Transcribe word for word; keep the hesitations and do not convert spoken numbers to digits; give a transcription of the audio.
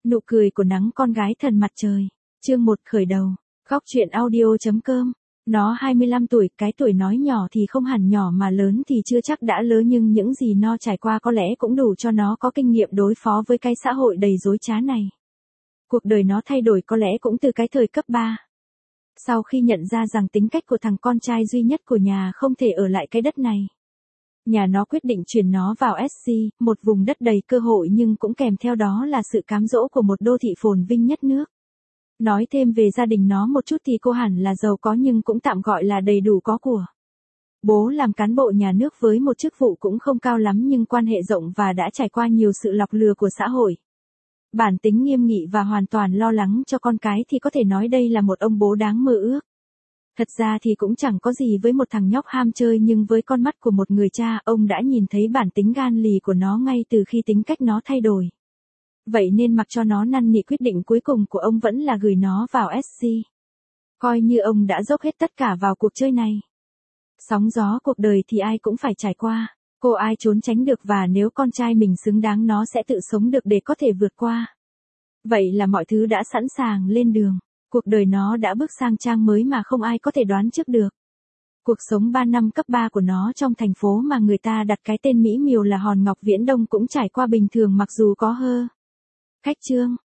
Nụ cười của nắng con gái thần mặt trời. Chương một khởi đầu. Góc chuyện audio.com. Nó hai mươi lăm tuổi, cái tuổi nói nhỏ thì không hẳn nhỏ mà lớn thì chưa chắc đã lớn, nhưng những gì nó trải qua có lẽ cũng đủ cho nó có kinh nghiệm đối phó với cái xã hội đầy dối trá này. Cuộc đời nó thay đổi có lẽ cũng từ cái thời cấp ba. Sau khi nhận ra rằng tính cách của thằng con trai duy nhất của nhà không thể ở lại cái đất này, nhà nó quyết định chuyển nó vào ét xê, một vùng đất đầy cơ hội nhưng cũng kèm theo đó là sự cám dỗ của một đô thị phồn vinh nhất nước. Nói thêm về gia đình nó một chút thì cô hẳn là giàu có nhưng cũng tạm gọi là đầy đủ có của. Bố làm cán bộ nhà nước với một chức vụ cũng không cao lắm nhưng quan hệ rộng và đã trải qua nhiều sự lọc lừa của xã hội. Bản tính nghiêm nghị và hoàn toàn lo lắng cho con cái thì có thể nói đây là một ông bố đáng mơ ước. Thật ra thì cũng chẳng có gì với một thằng nhóc ham chơi, nhưng với con mắt của một người cha, ông đã nhìn thấy bản tính gan lì của nó ngay từ khi tính cách nó thay đổi. Vậy nên mặc cho nó năn nỉ, quyết định cuối cùng của ông vẫn là gửi nó vào ét xê. Coi như ông đã dốc hết tất cả vào cuộc chơi này. Sóng gió cuộc đời thì ai cũng phải trải qua, cô ai trốn tránh được, và nếu con trai mình xứng đáng nó sẽ tự sống được để có thể vượt qua. Vậy là mọi thứ đã sẵn sàng lên đường. Cuộc đời nó đã bước sang trang mới mà không ai có thể đoán trước được. Cuộc sống ba năm cấp ba của nó trong thành phố mà người ta đặt cái tên mỹ miều là Hòn Ngọc Viễn Đông cũng trải qua bình thường, mặc dù có hơ. Khách trương,